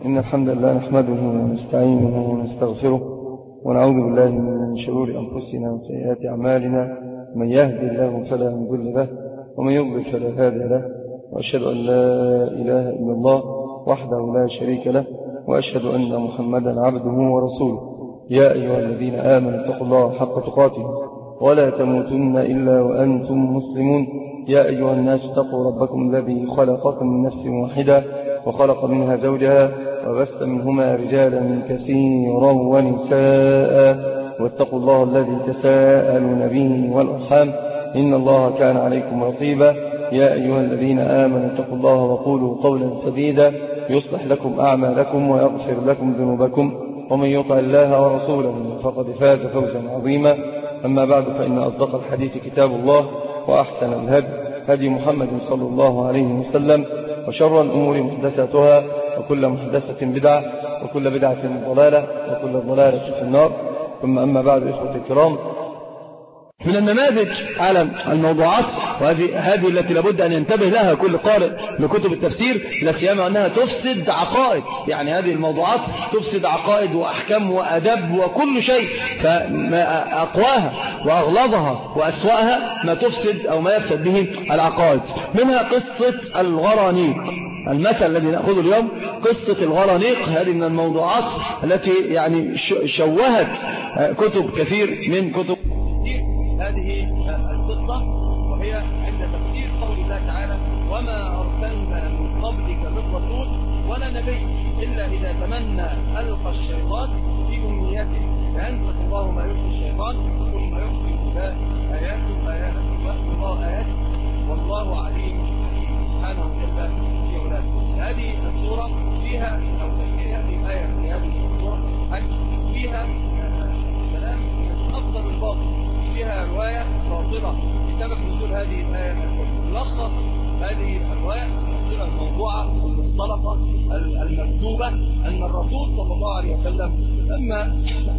إن الحمد لله نحمده ونستعينه ونستغفره ونعوذ بالله من شرور أنفسنا وسيئات أعمالنا. من يهدي الله فلا مضل له ومن يضلل فلا هادي له، وأشهد أن لا إله إلا الله وحده لا شريك له، وأشهد أن محمدا عبده ورسوله. يا أيها الذين آمنوا اتقوا الله حق تقاته ولا تموتن إلا وأنتم مسلمون. يا أيها الناس اتقوا ربكم الذي خلقكم من نفس واحدة وخلق منها زوجها وبث منهما رجالا كثيرا ونساء، واتقوا الله الذي تساءلون به والأرحام إن الله كان عليكم رقيبا. يا أيها الذين آمنوا اتقوا الله وقولوا قولا سديدا يصلح لكم أعمالكم ويغفر لكم ذنوبكم، ومن يطع الله ورسوله فقد فاز فوزا عظيما. أما بعد، فإن أصدق الحديث كتاب الله، وأحسن الهدي هدي محمد صلى الله عليه وسلم، وشر الأمور محدثاتها، وكل محدثة بدعة، وكل بدعة ضلالة، وكل ضلالة في النار. ثم أما بعد، إخوة الكرام، من النماذج على الموضوعات، وهذه التي لابد أن ينتبه لها كل قارئ لكتب التفسير، لا سيما أنها تفسد عقائد. يعني هذه الموضوعات تفسد عقائد وأحكام وأدب وكل شيء، فما أقواها وأغلظها وأسوأها ما تفسد أو ما يفسد به العقائد. منها قصة الغرانيق، المثل الذي نأخذه اليوم قصة الغرانيق. هذه من الموضوعات التي يعني شوهت كتب كثير من كتب هذه القصة، وهي عند تفسير قول الله تعالى: وما أرسلنا من قبلك من رسول ولا نبي إلا إذا تمنى ألقى الشيطان في أمنيته فينسخ الله ما يلقي الشيطان ثم يحكي الله آياته الله آياته والله عليم حكيم سبحانه وتعالى في أولاده. هذه السورة فيها أو هذه الآية في هذه السورة فيها كلام من أفضل الباطل، فيها رواية باطلة بسبب نزول هذه الآية. ملخص هذه الرواية الباطلة الموضوعة المختلطة المكتوبة أن الرسول صلى الله عليه وسلم لما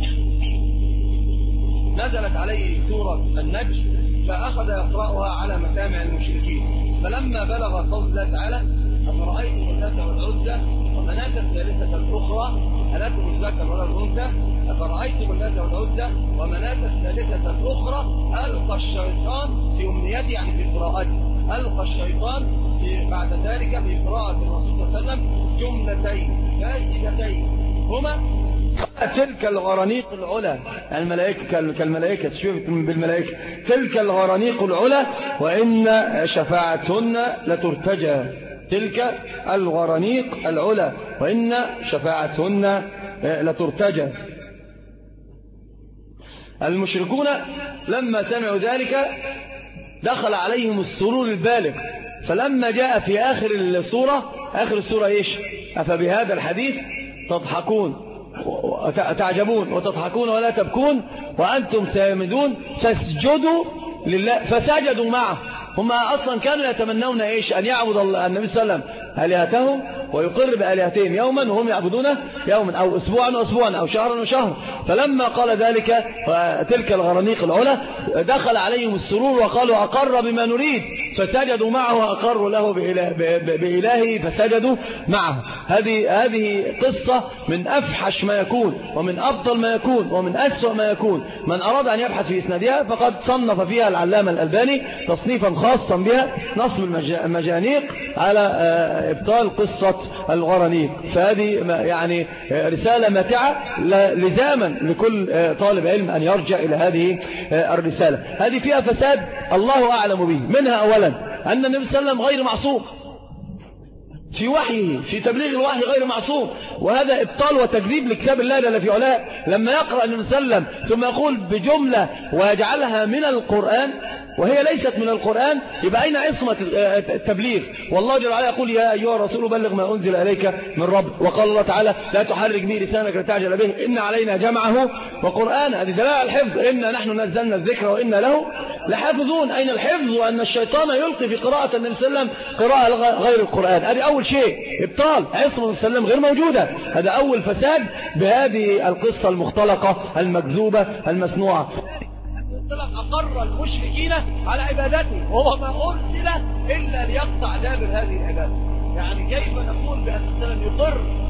نزلت عليه سورة النجم فأخذ يقرأها على مسامع المشركين، فلما بلغ قول الله تعالى: أفرأيتم اللات والعزى ومناة الثالثة الأخرى ألكم الذكر ولا الأنثى أفرأيتم اللات والعزى ومناة الثالثة الأخرى ألقى الشيطان في أمنيته، يعني في قراءته، ألقى الشيطان بعد ذلك في قراءة الرسول صلى الله عليه وسلم جملتين فاسدتين هما تلك الغرانيق العلا. الملائكة كالملائكة، تشوف بالملائكة تلك الغرانيق العلا وإن شفاعتهن لترتجى. تلك الغرانيق العلا وإن شفاعتهن لترتجى. المشركون لما سمعوا ذلك دخل عليهم السرور البالغ، فلما جاء في آخر السورة إيش؟ أفبهذا الحديث تضحكون تعجبون وتضحكون ولا تبكون وأنتم سامدون فاسجدوا لله فسجدوا معه. هم أصلا كانوا يتمنون إيش؟ أن يعبد النبي صلى الله عليه وسلم آلهتهم ويقر بآلهتهم يوما وهم يعبدونه يوما، أو أسبوعا وأسبوعا، أو شهرا وشهرا. فلما قال ذلك تلك الغرانيق العلا دخل عليهم السرور وقالوا: أقر بما نريد، فسجدوا معه وأقروا له بإلهه فسجدوا معه. هذه قصة من أفحش ما يكون ومن أبطل ما يكون ومن أسوأ ما يكون. من أراد أن يبحث في إسنادها فقد صنف فيها العلامة الألباني تصنيفا خاصا بها، نصب المجانيق على إبطال قصة الغرانيق. فهذه يعني رسالة ماتعة لزاما لكل طالب علم أن يرجع إلى هذه الرسالة. هذه فيها فساد الله أعلم به. منها أولا أن النبي صلى الله عليه وسلم غير معصوم في وحيه، في تبليغ الوحي غير معصوم، وهذا إبطال وتكذيب لكتاب الله جل في علاه. لما يقرأ النبي صلى الله عليه وسلم ثم يقول بجملة ويجعلها من القرآن وهي ليست من القرآن، يبقى أين عصمة التبليغ؟ والله جل وعلا يقول: يا أيها الرسول بلغ ما أنزل إليك من رب. وقال الله تعالى: لا تحرك به لسانك لتعجل به إن علينا جمعه وقرآن. هذه دلالة على الحفظ، إنا نحن نزلنا الذكر وإنا له لحافظون. أين الحفظ؟ وأن الشيطان يلقي في قراءة النبي صلى الله عليه وسلم قراءة غير القرآن. هذه أول شيء، إبطال عصمة النبي صلى الله عليه وسلم غير موجودة. هذا أول فساد بهذه القصة المختلقة المكذوبة المصنوعة. أقر المشركين على عبادته وهو ما أرسل إلا ليقطع دابر هذه العبادة. يعني كيف نقول بأن السلام يقر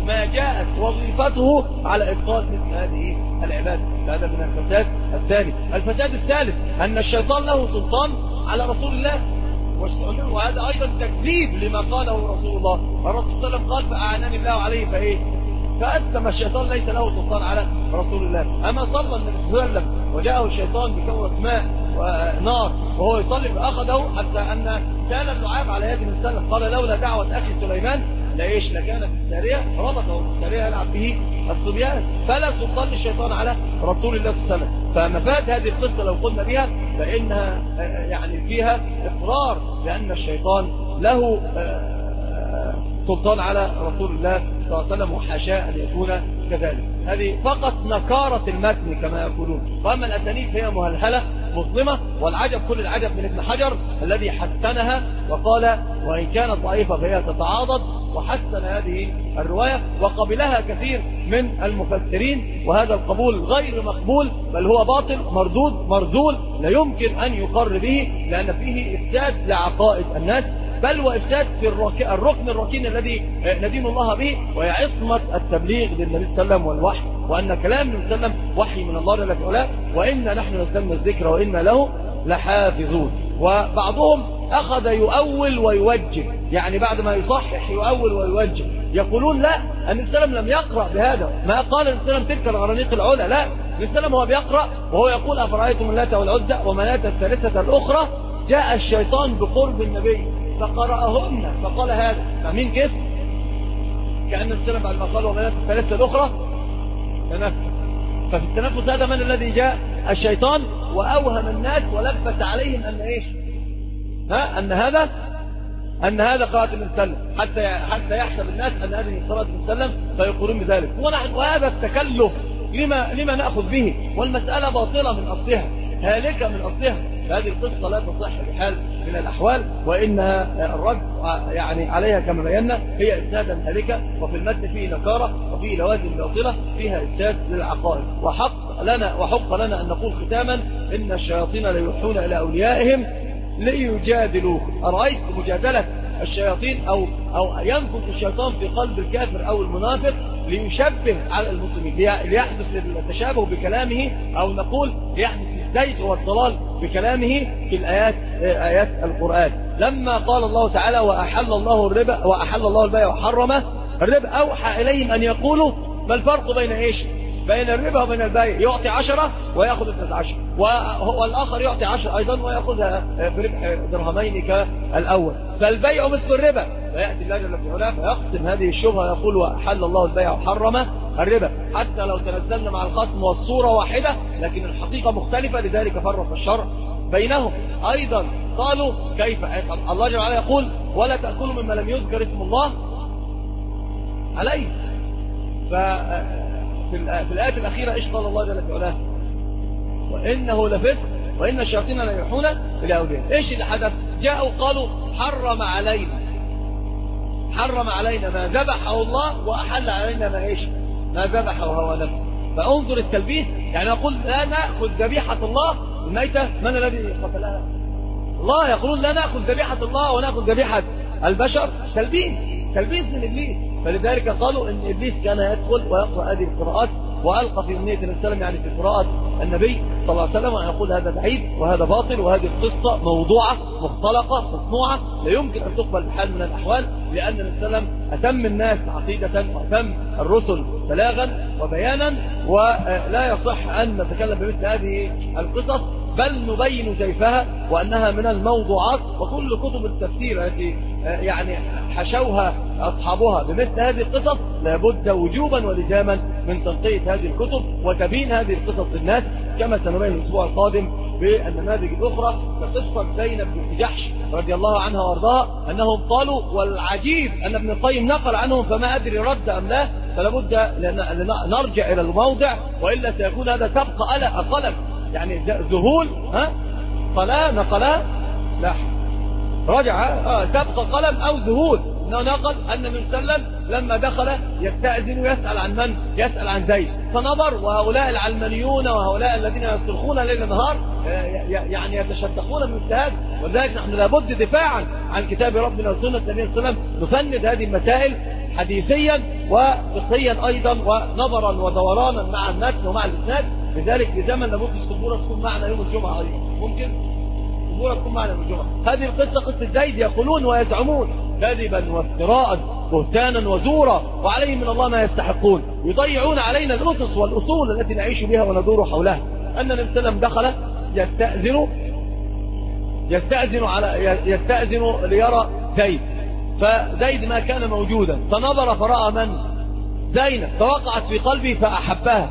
ما جاءت وظيفته على إبطال مثل هذه العبادة. هذا من الفساد الثاني. الفساد الثالث أن الشيطان له سلطان على رسول الله، وهذا أيضا تكذيب لما قاله رسول الله. الرسول صلى الله عليه وسلم قال فأعانني الله عليه فأسلم. الشيطان ليس له سلطان على رسول الله. أما صلى النبي صلى الله عليه وسلم وجاءه الشيطان بكورة ماء ونار وهو يصلي فأخذه، حتى أن كان اللعاب على يد النبي صلى الله عليه وسلم قال لولا دعوة أخي سليمان لكانت السارية ربطه السارية يلعب به الصبيان. فلا سلطان للشيطان على رسول الله صلى الله عليه وسلم. فمفاد هذه القصة لو قلنا بها فإنها يعني فيها إقرار لأن الشيطان له سلطان على رسول الله صلى الله عليه وسلم، وحاشاه أن يكون كذلك. هذه فقط نكارة المتن كما يقولون. وأما الأسانيد فهي مهلهلة مظلمة. والعجب كل العجب من ابن حجر الذي حسنها وقال وإن كانت ضعيفة فهي تتعاضد، وحسن هذه الرواية وقبلها كثير من المفسرين. وهذا القبول غير مقبول، بل هو باطل مردود مرذول لا يمكن أن يقر به، لأن فيه إفساد لعقائد الناس، بل وإفساد في الركن الركين الذي ندين الله به، وهي عصمة التبليغ للنبي صلى الله عليه وسلم والوحي، وأن كلام النبي صلى الله عليه وسلم وحي من الله جل وعلا، وإنا نحن نزلنا الذكر وإنا له لحافظون. وبعضهم أخذ يؤول ويوجه، يعني بعد ما يصحح يؤول ويوجه. يقولون لا، النبي صلى الله عليه وسلم لم يقرأ بهذا، ما قال النبي صلى الله عليه وسلم تلك الغرانيق العلا، لا، النبي صلى الله عليه وسلم هو بيقرأ وهو يقول أفرأيتم اللات والعزى ومناة الثالثة الأخرى. جاء الشيطان بقرب النبي فقرأهن فقال هذا. فمين كيف؟ كأن النبي صلى الله عليه وسلم بعد ما قال ومناة الثالثة الأخرى تنفس. ففي التنفس هذا من الذي جاء؟ الشيطان، وأوهم الناس ولبس عليهم أن إيش؟ أن هذا قراءة النبي صلى الله عليه وسلم، حتى يحسب الناس أن هذه قراءة النبي صلى الله عليه وسلم فيقولون بذلك. وهذا التكلف لما نأخذ به؟ والمسألة باطلة من أصلها، هالكة من أصلها. هذه القصة لا تصح بحال من الأحوال، وإنها الرد يعني عليها كما بينا هي إفسادا هالكة، وفي المتن فيه نكارة وفيه لوازم باطلة فيها إفساد للعقائد. وحق لنا أن نقول ختاما إن الشياطين ليوحون إلى أوليائهم ليجادلوكم. أرأيت مجادلة الشياطين أو ينفث الشيطان في قلب الكافر أو المنافق ليشبه على المسلمين، ليحدث للتشابه بكلامه، أو نقول ليحدث الزيغ والضلال بكلامه في آيات القرآن. لما قال الله تعالى وأحل الله البيع وحرم الربا، أوحى إليهم أن يقولوا ما الفرق بين إيش؟ بين الربا وبين البيع. يعطي 10 ويأخذ 13، والآخر يعطي 10 أيضا ويأخذها بربح درهمين كالأول. فالبيع مثل الربا، فيأتي الله جل وعلا فيقسم هذه الشبهة ويقول وأحل الله البيع وحرم الربا، حتى لو تنزلنا مع القسم والصورة واحدة لكن الحقيقة مختلفة، لذلك فرق الشرع بينهم. أيضا قالوا كيف الله جل وعلا يقول ولا تأكلوا مما لم يذكر اسم الله عليه. في الآية الأخيرة إيش قال الله جل وعلا؟ وإنه لفسق وإن الشياطين لا يوحون إلى أولياء. إيش اللي حدث؟ جاءوا قالوا حرم علينا ما ذبحه الله وأحل علينا ما ذبحه هو نفسه. فانظر التلبيس، يعني يقول لا نأخذ ذبيحة الله الميتة، من الذي قتلها؟ الله. يقولون لا نأخذ ذبيحة الله ونأخذ ذبيحة البشر. تلبيس من إبليس. فلذلك قالوا إن إبليس كان يدخل ويقرأ هذه القراءات، وألقى في أمنية النبي صلى الله عليه وسلم يعني في قراءة النبي صلى الله عليه وسلم، وأن يقول هذا بعيد وهذا باطل، وهذه القصة موضوعة مختلقة مصنوعة لا يمكن أن تقبل بحال من الأحوال، لأن النبي صلى الله عليه وسلم أتم الناس عقيدة وأتم الرسل بلاغا وبيانا، ولا يصح أن نتكلم بمثل هذه القصص، بل نبين كيفها وأنها من الموضوعات. وكل كتب التفسير التي يعني حشوها أصحابها بمثل هذه القصص لابد وجوبا ولزاما من تنقية هذه الكتب وتبين هذه القصص للناس، كما سنبين الأسبوع القادم بالنماذج الأخرى. كقصة زينب بنت جحش رضي الله عنها وارضاها أنهم قالوا، والعجيب أن ابن القيم نقل عنهم فما أدري رد أم لا، فلابد نرجع إلى الموضع، وإلا سيكون هذا تبقى قلم يعني ذهول نقلا لا رجع تبقى قلم أو ذهول. نقل أن النبي صلى الله عليه وسلم لما دخل يستأذن ويسأل عن من؟ يسأل عن زيد، فنظر وهؤلاء العلمانيون وهؤلاء الذين يصرخون ليل نهار يعني يتشدقون من اجتهاد. ولذلك نحن لابد دفاعا عن كتاب ربنا وسنة النبي صلى الله عليه وسلم نفند هذه المسائل حديثيا وفقهيا أيضا، ونظرا ودورانا مع المتن ومع الإسناد. لذلك بزمن لابد السبورة تكون معنا يوم الجمعة أيضا، ممكن السبورة تكون معنا يوم الجمعة. هذه القصة قصة زيد، يقولون ويزعمون كذبا وافتراء بهتانا وزورا، وعليهم من الله ما يستحقون، يضيعون علينا الأسس والأصول التي نعيش بها وندور حولها. أن النبي صلى الله عليه وسلم دخل يستأذن ليرى زيد، فزيد ما كان موجودا، فنظر فرأى من؟ زينب، فوقعت في قلبه فأحبها.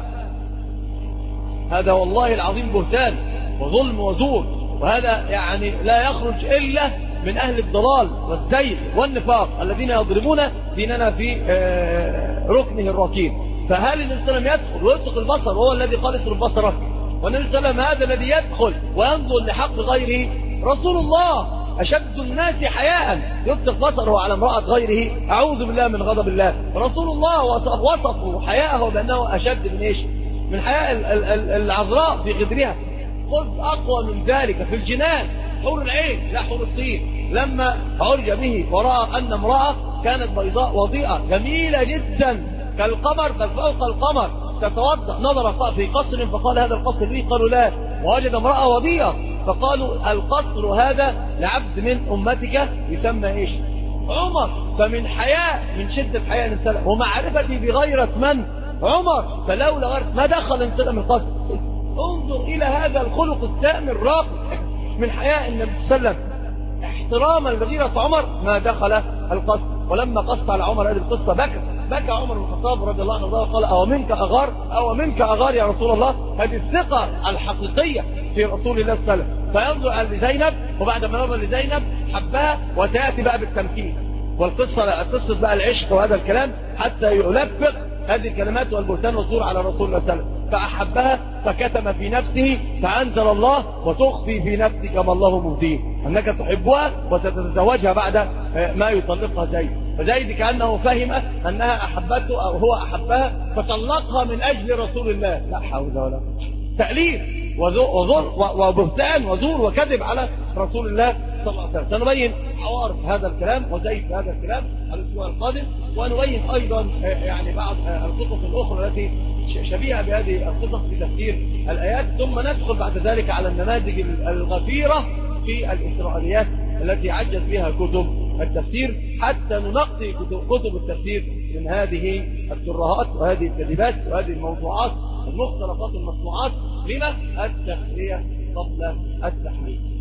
هذا والله العظيم بهتان وظلم وزور، وهذا يعني لا يخرج إلا من أهل الضلال والزيغ والنفاق الذين يضربون ديننا في ركنه الركين. فهل النبي صلى الله عليه وسلم يدخل ويطلق البصر وهو الذي قال اطلق البصر؟ والنبي صلى الله عليه وسلم هذا الذي يدخل وينظر لحق غيره رسول الله أشد الناس حياء، يطلق بصره على امرأة غيره، أعوذ بالله من غضب الله. رسول الله وصفوا حياءه بأنه أشد من إيش؟ من حياء العذراء في غدرها. قلت أقوى من ذلك في الجنان حور العين لا حور الطين. لما عرج به ورأى أن امرأة كانت بيضاء وضيئة جميلة جدا كالقمر بل فوق القمر تتوضأ، نظر في قصر فقال هذا القصر لي، قالوا لا، ووجد امرأة وضيئة فقالوا القصر هذا لعبد من أمتك يسمى إيش؟ عمر. فمن حياء، من شدة حياء الإنسان ومعرفتي بغيرة من؟ عمر، فلولا غيرت ما دخل الإنسان من القصر. انظر إلى هذا الخلق السامي الراقي من حياء النبي صلى الله عليه وسلم، احتراما لغيرة عمر ما دخل القصر. ولما قص على عمر هذه القصة بكى عمر بن الخطاب رضي الله عنه وقال أو منك أغار يا رسول الله. هذه الثقة الحقيقية في رسول الله صلى الله عليه وسلم. فينظر لزينب، وبعد ما نظر لزينب حبها، وتأتي بقى بالتمكين والقصة بقى العشق وهذا الكلام حتى يلفق هذه الكلمات والبهتان والزور على رسول الله صلى الله عليه وسلم. فأحبها فكتم في نفسه فأنزل الله وتخفي في نفسك ما الله مبديه أنك تحبها وستتزوجها بعد ما يطلقها زيد. فزيد كأنه فهم أنها أحبته أو هو أحبها فطلقها من أجل رسول الله. لا حول ولا قوة، تأليف وبهتان وزور وكذب على رسول الله صلى الله عليه وسلم. سنبين عوارض هذا الكلام وزيد هذا الكلام الأسبوع القادم، ونبين أيضا يعني بعض القصص الأخرى التي شبيهة بهذه القصص في تفسير الآيات، ثم ندخل بعد ذلك على النماذج الغفيرة في الإسرائيليات التي عجز بها كتب التفسير، حتى ننقي كتب التفسير من هذه الترهات وهذه الكذبات وهذه الموضوعات المختلقات المصنوعات. لما؟ التخلية قبل التحليل.